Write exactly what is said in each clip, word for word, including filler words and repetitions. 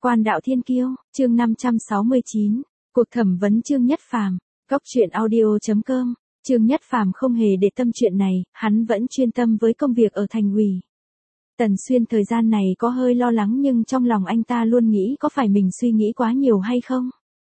Quan đạo thiên kiêu, chương năm trăm sáu mươi chín, cuộc thẩm vấn Trương Nhất Phàm, góc truyện audio chấm com. Trương Nhất Phàm không hề để tâm chuyện này, hắn vẫn chuyên tâm với công việc ở thành ủy. Tần Xuyên thời gian này có hơi lo lắng nhưng trong lòng anh ta luôn nghĩ có phải mình suy nghĩ quá nhiều hay không.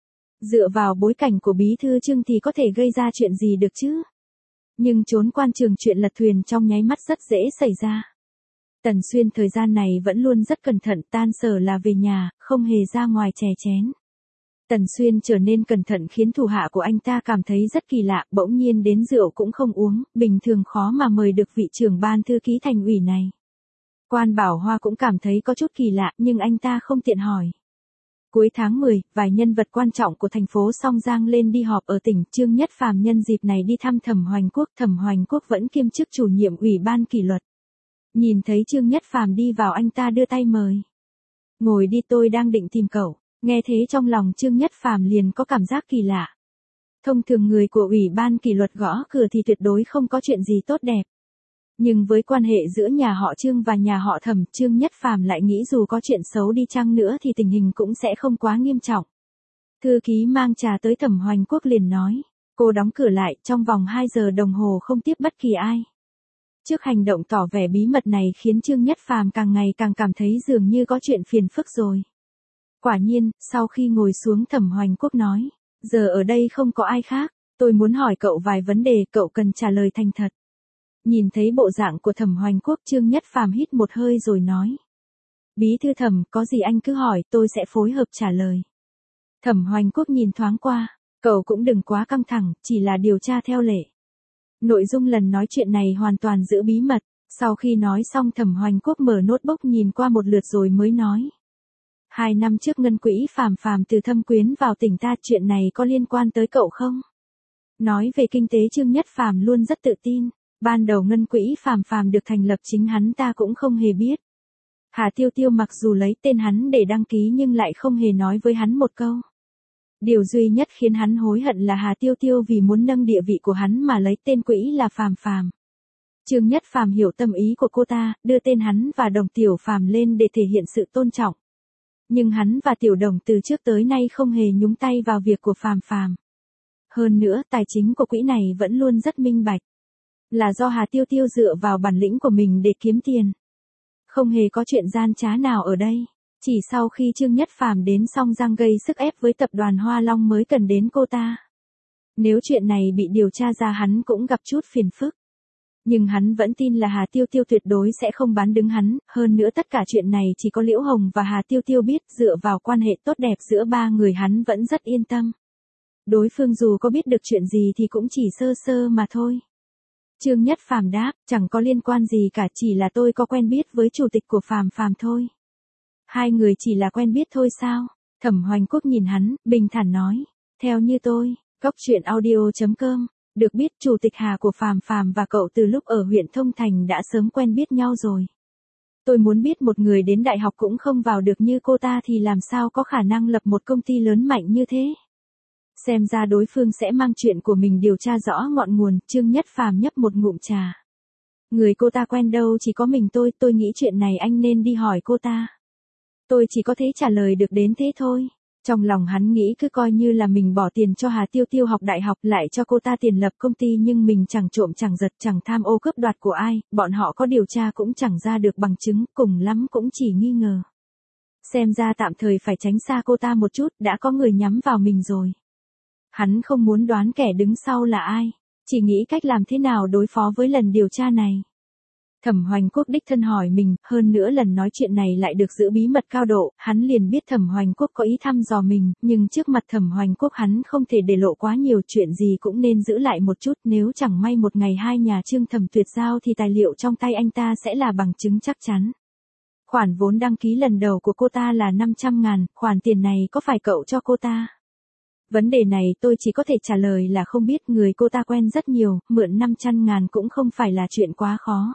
Dựa vào bối cảnh của bí thư Trương thì có thể gây ra chuyện gì được chứ. Nhưng trốn quan trường chuyện lật thuyền trong nháy mắt rất dễ xảy ra. Tần Xuyên thời gian này vẫn luôn rất cẩn thận, tan sở là về nhà, không hề ra ngoài chè chén. Tần Xuyên trở nên cẩn thận khiến thủ hạ của anh ta cảm thấy rất kỳ lạ, bỗng nhiên đến rượu cũng không uống, bình thường khó mà mời được vị trưởng ban thư ký thành ủy này. Quan Bảo Hoa cũng cảm thấy có chút kỳ lạ nhưng anh ta không tiện hỏi. Cuối tháng mười, vài nhân vật quan trọng của thành phố Song Giang lên đi họp ở tỉnh. Trương Nhất Phàm nhân dịp này đi thăm Thẩm Hoành Quốc. Thẩm Hoành Quốc vẫn kiêm chức chủ nhiệm ủy ban kỷ luật. Nhìn thấy Trương Nhất Phàm đi vào anh ta đưa tay mời. Ngồi đi, tôi đang định tìm cậu. Nghe thế trong lòng Trương Nhất Phàm liền có cảm giác kỳ lạ. Thông thường người của ủy ban kỷ luật gõ cửa thì tuyệt đối không có chuyện gì tốt đẹp. Nhưng với quan hệ giữa nhà họ Trương và nhà họ Thẩm, Trương Nhất Phàm lại nghĩ dù có chuyện xấu đi chăng nữa thì tình hình cũng sẽ không quá nghiêm trọng. Thư ký mang trà tới Thẩm Hoành Quốc liền nói, cô đóng cửa lại, trong vòng hai giờ đồng hồ không tiếp bất kỳ ai. Trước hành động tỏ vẻ bí mật này khiến Trương Nhất Phàm càng ngày càng cảm thấy dường như có chuyện phiền phức rồi. Quả nhiên, sau khi ngồi xuống Thẩm Hoành Quốc nói, giờ ở đây không có ai khác, tôi muốn hỏi cậu vài vấn đề, cậu cần trả lời thành thật. Nhìn thấy bộ dạng của Thẩm Hoành Quốc, Trương Nhất Phàm hít một hơi rồi nói. Bí thư Thẩm, có gì anh cứ hỏi, tôi sẽ phối hợp trả lời. Thẩm Hoành Quốc nhìn thoáng qua, cậu cũng đừng quá căng thẳng, chỉ là điều tra theo lệ. Nội dung lần nói chuyện này hoàn toàn giữ bí mật. Sau khi nói xong Thẩm Hoành Quốc mở notebook nhìn qua một lượt rồi mới nói. Hai năm trước ngân quỹ Phàm Phàm từ Thâm Quyến vào tỉnh ta, chuyện này có liên quan tới cậu không? Nói về kinh tế Trương Nhất Phàm luôn rất tự tin. Ban đầu ngân quỹ Phàm Phàm được thành lập chính hắn ta cũng không hề biết. Hà Tiêu Tiêu mặc dù lấy tên hắn để đăng ký nhưng lại không hề nói với hắn một câu. Điều duy nhất khiến hắn hối hận là Hà Tiêu Tiêu vì muốn nâng địa vị của hắn mà lấy tên quỹ là Phàm Phàm. Trương Nhất Phàm hiểu tâm ý của cô ta, đưa tên hắn và Đồng Tiểu Phàm lên để thể hiện sự tôn trọng. Nhưng hắn và Tiểu Đồng từ trước tới nay không hề nhúng tay vào việc của Phàm Phàm. Hơn nữa, tài chính của quỹ này vẫn luôn rất minh bạch. Là do Hà Tiêu Tiêu dựa vào bản lĩnh của mình để kiếm tiền. Không hề có chuyện gian trá nào ở đây. Chỉ sau khi Trương Nhất Phàm đến Song Giang gây sức ép với tập đoàn Hoa Long mới cần đến cô ta. Nếu chuyện này bị điều tra ra hắn cũng gặp chút phiền phức. Nhưng hắn vẫn tin là Hà Tiêu Tiêu tuyệt đối sẽ không bán đứng hắn. Hơn nữa tất cả chuyện này chỉ có Liễu Hồng và Hà Tiêu Tiêu biết, dựa vào quan hệ tốt đẹp giữa ba người hắn vẫn rất yên tâm. Đối phương dù có biết được chuyện gì thì cũng chỉ sơ sơ mà thôi. Trương Nhất Phàm đáp, chẳng có liên quan gì cả, chỉ là tôi có quen biết với chủ tịch của Phàm Phàm thôi. Hai người chỉ là quen biết thôi sao? Thẩm Hoành Quốc nhìn hắn, bình thản nói, theo như tôi, góc truyện audio chấm com, được biết chủ tịch Hà của Phàm Phàm và cậu từ lúc ở huyện Thông Thành đã sớm quen biết nhau rồi. Tôi muốn biết một người đến đại học cũng không vào được như cô ta thì làm sao có khả năng lập một công ty lớn mạnh như thế? Xem ra đối phương sẽ mang chuyện của mình điều tra rõ ngọn nguồn. Trương Nhất Phàm nhấp một ngụm trà. Người cô ta quen đâu chỉ có mình tôi, tôi nghĩ chuyện này anh nên đi hỏi cô ta. Tôi chỉ có thể trả lời được đến thế thôi. Trong lòng hắn nghĩ cứ coi như là mình bỏ tiền cho Hà Tiêu Tiêu học đại học, lại cho cô ta tiền lập công ty, nhưng mình chẳng trộm chẳng giật chẳng tham ô cướp đoạt của ai, bọn họ có điều tra cũng chẳng ra được bằng chứng, cùng lắm cũng chỉ nghi ngờ. Xem ra tạm thời phải tránh xa cô ta một chút, đã có người nhắm vào mình rồi. Hắn không muốn đoán kẻ đứng sau là ai, chỉ nghĩ cách làm thế nào đối phó với lần điều tra này. Thẩm Hoành Quốc đích thân hỏi mình, hơn nữa lần nói chuyện này lại được giữ bí mật cao độ, hắn liền biết Thẩm Hoành Quốc có ý thăm dò mình, nhưng trước mặt Thẩm Hoành Quốc hắn không thể để lộ quá nhiều, chuyện gì cũng nên giữ lại một chút, nếu chẳng may một ngày hai nhà Trương Thẩm tuyệt giao thì tài liệu trong tay anh ta sẽ là bằng chứng chắc chắn. Khoản vốn đăng ký lần đầu của cô ta là năm trăm ngàn, khoản tiền này có phải cậu cho cô ta? Vấn đề này tôi chỉ có thể trả lời là không biết, người cô ta quen rất nhiều, mượn năm trăm ngàn cũng không phải là chuyện quá khó.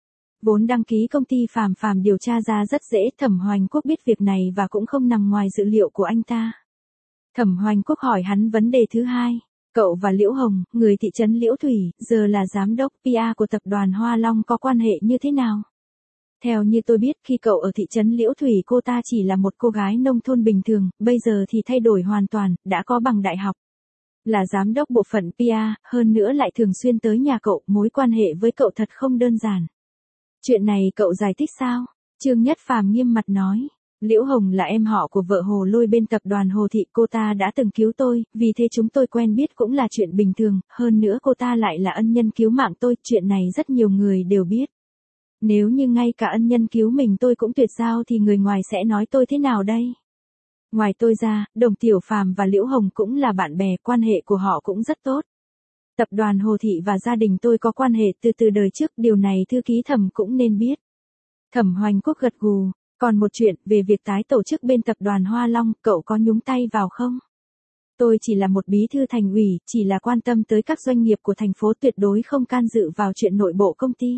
Vốn đăng ký công ty Phàm Phàm điều tra ra rất dễ, Thẩm Hoành Quốc biết việc này và cũng không nằm ngoài dự liệu của anh ta. Thẩm Hoành Quốc hỏi hắn vấn đề thứ hai, cậu và Liễu Hồng, người thị trấn Liễu Thủy, giờ là giám đốc pê e của tập đoàn Hoa Long có quan hệ như thế nào? Theo như tôi biết, khi cậu ở thị trấn Liễu Thủy cô ta chỉ là một cô gái nông thôn bình thường, bây giờ thì thay đổi hoàn toàn, đã có bằng đại học. Là giám đốc bộ phận pê e rờ, hơn nữa lại thường xuyên tới nhà cậu, mối quan hệ với cậu thật không đơn giản. Chuyện này cậu giải thích sao? Trương Nhất Phàm nghiêm mặt nói. Liễu Hồng là em họ của vợ Hồ Lôi bên tập đoàn Hồ Thị, cô ta đã từng cứu tôi, vì thế chúng tôi quen biết cũng là chuyện bình thường, hơn nữa cô ta lại là ân nhân cứu mạng tôi, chuyện này rất nhiều người đều biết. Nếu như ngay cả ân nhân cứu mình tôi cũng tuyệt giao thì người ngoài sẽ nói tôi thế nào đây? Ngoài tôi ra, Đồng Tiểu Phàm và Liễu Hồng cũng là bạn bè, quan hệ của họ cũng rất tốt. Tập đoàn Hồ Thị và gia đình tôi có quan hệ từ từ đời trước, điều này thư ký Thẩm cũng nên biết. Thẩm Hoành Quốc gật gù. Còn một chuyện, về việc tái tổ chức bên tập đoàn Hoa Long, cậu có nhúng tay vào không? Tôi chỉ là một bí thư thành ủy, chỉ là quan tâm tới các doanh nghiệp của thành phố, tuyệt đối không can dự vào chuyện nội bộ công ty.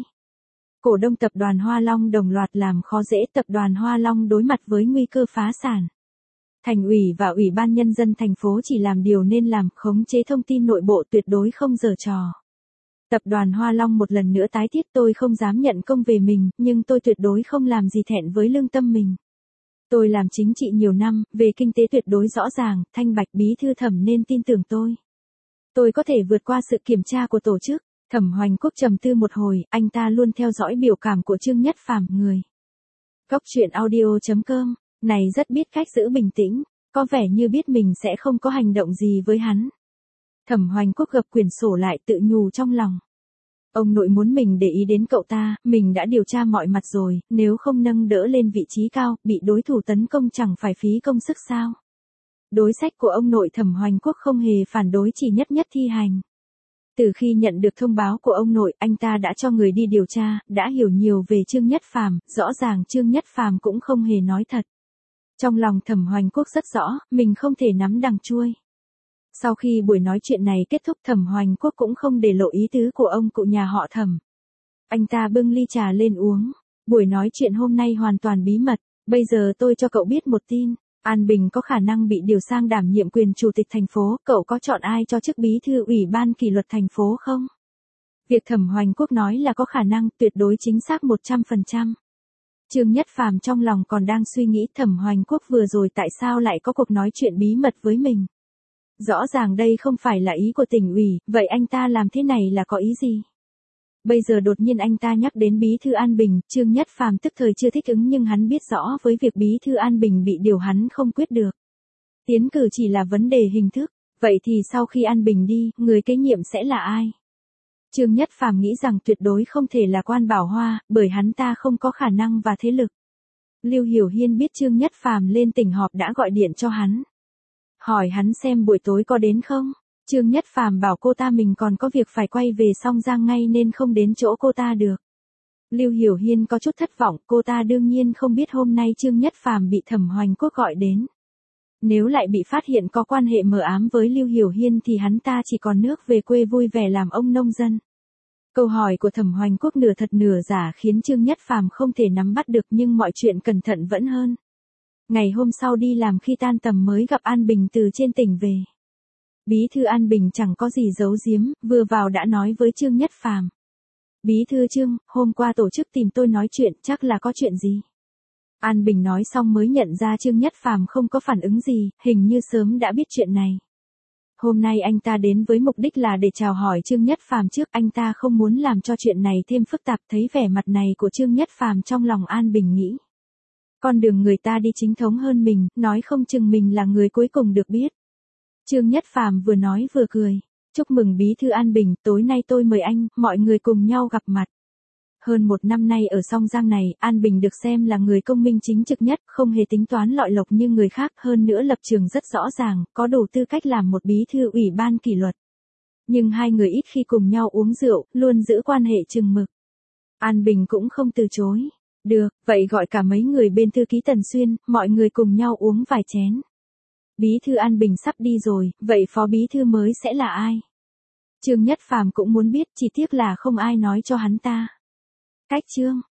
Cổ đông tập đoàn Hoa Long đồng loạt làm khó dễ tập đoàn Hoa Long đối mặt với nguy cơ phá sản. Thành ủy và Ủy ban Nhân dân thành phố chỉ làm điều nên làm, khống chế thông tin nội bộ, tuyệt đối không giở trò. Tập đoàn Hoa Long một lần nữa tái thiết, tôi không dám nhận công về mình, nhưng tôi tuyệt đối không làm gì thẹn với lương tâm mình. Tôi làm chính trị nhiều năm, về kinh tế tuyệt đối rõ ràng, thanh bạch, bí thư Thẩm nên tin tưởng tôi. Tôi có thể vượt qua sự kiểm tra của tổ chức. Thẩm Hoành Quốc trầm tư một hồi, anh ta luôn theo dõi biểu cảm của Trương Nhất Phàm, người. Góc truyện audio chấm com, này rất biết cách giữ bình tĩnh, có vẻ như biết mình sẽ không có hành động gì với hắn. Thẩm Hoành Quốc gập quyển sổ lại, tự nhủ trong lòng. Ông nội muốn mình để ý đến cậu ta, mình đã điều tra mọi mặt rồi, nếu không nâng đỡ lên vị trí cao, bị đối thủ tấn công chẳng phải phí công sức sao. Đối sách của ông nội Thẩm Hoành Quốc không hề phản đối, chỉ nhất nhất thi hành. Từ khi nhận được thông báo của ông nội, anh ta đã cho người đi điều tra, đã hiểu nhiều về Trương Nhất Phàm, rõ ràng Trương Nhất Phàm cũng không hề nói thật. Trong lòng Thẩm Hoành Quốc rất rõ, mình không thể nắm đằng chuôi. Sau khi buổi nói chuyện này kết thúc, Thẩm Hoành Quốc cũng không để lộ ý tứ của ông cụ nhà họ Thẩm. Anh ta bưng ly trà lên uống. Buổi nói chuyện hôm nay hoàn toàn bí mật, bây giờ tôi cho cậu biết một tin. An Bình có khả năng bị điều sang đảm nhiệm quyền chủ tịch thành phố, cậu có chọn ai cho chức bí thư ủy ban kỷ luật thành phố không? Việc Thẩm Hoành Quốc nói là có khả năng, tuyệt đối chính xác một trăm phần trăm. Trương Nhất Phàm trong lòng còn đang suy nghĩ Thẩm Hoành Quốc vừa rồi tại sao lại có cuộc nói chuyện bí mật với mình. Rõ ràng đây không phải là ý của tỉnh ủy, vậy anh ta làm thế này là có ý gì? Bây giờ đột nhiên anh ta nhắc đến bí thư An Bình, Trương Nhất Phàm tức thời chưa thích ứng, nhưng hắn biết rõ với việc bí thư An Bình bị điều hắn không quyết được. Tiến cử chỉ là vấn đề hình thức, vậy thì sau khi An Bình đi, người kế nhiệm sẽ là ai? Trương Nhất Phàm nghĩ rằng tuyệt đối không thể là Quan Bảo Hoa, bởi hắn ta không có khả năng và thế lực. Lưu Hiểu Hiên biết Trương Nhất Phàm lên tỉnh họp đã gọi điện cho hắn. Hỏi hắn xem buổi tối có đến không? Trương Nhất Phàm bảo cô ta mình còn có việc phải quay về Song Giang ngay nên không đến chỗ cô ta được. Lưu Hiểu Hiên có chút thất vọng, cô ta đương nhiên không biết hôm nay Trương Nhất Phàm bị Thẩm Hoành Quốc gọi đến. Nếu lại bị phát hiện có quan hệ mờ ám với Lưu Hiểu Hiên thì hắn ta chỉ còn nước về quê vui vẻ làm ông nông dân. Câu hỏi của Thẩm Hoành Quốc nửa thật nửa giả khiến Trương Nhất Phàm không thể nắm bắt được, nhưng mọi chuyện cẩn thận vẫn hơn. Ngày hôm sau đi làm khi tan tầm mới gặp An Bình từ trên tỉnh về. Bí thư An Bình chẳng có gì giấu giếm, vừa vào đã nói với Trương Nhất Phàm. Bí thư Trương, hôm qua tổ chức tìm tôi nói chuyện, chắc là có chuyện gì? An Bình nói xong mới nhận ra Trương Nhất Phàm không có phản ứng gì, hình như sớm đã biết chuyện này. Hôm nay anh ta đến với mục đích là để chào hỏi Trương Nhất Phàm trước, anh ta không muốn làm cho chuyện này thêm phức tạp. Thấy vẻ mặt này của Trương Nhất Phàm trong lòng An Bình nghĩ. Con đường người ta đi chính thống hơn mình, nói không chừng mình là người cuối cùng được biết. Trương Nhất Phàm vừa nói vừa cười. Chúc mừng bí thư An Bình, tối nay tôi mời anh, mọi người cùng nhau gặp mặt. Hơn một năm nay ở Song Giang này, An Bình được xem là người công minh chính trực nhất, không hề tính toán lọi lộc như người khác, hơn nữa lập trường rất rõ ràng, có đủ tư cách làm một bí thư ủy ban kỷ luật. Nhưng hai người ít khi cùng nhau uống rượu, luôn giữ quan hệ chừng mực. An Bình cũng không từ chối. Được, vậy gọi cả mấy người bên thư ký Tần Xuyên, mọi người cùng nhau uống vài chén. Bí thư An Bình sắp đi rồi, vậy phó bí thư mới sẽ là ai? Trương Nhất Phàm cũng muốn biết, chỉ tiếc là không ai nói cho hắn ta. Cách chương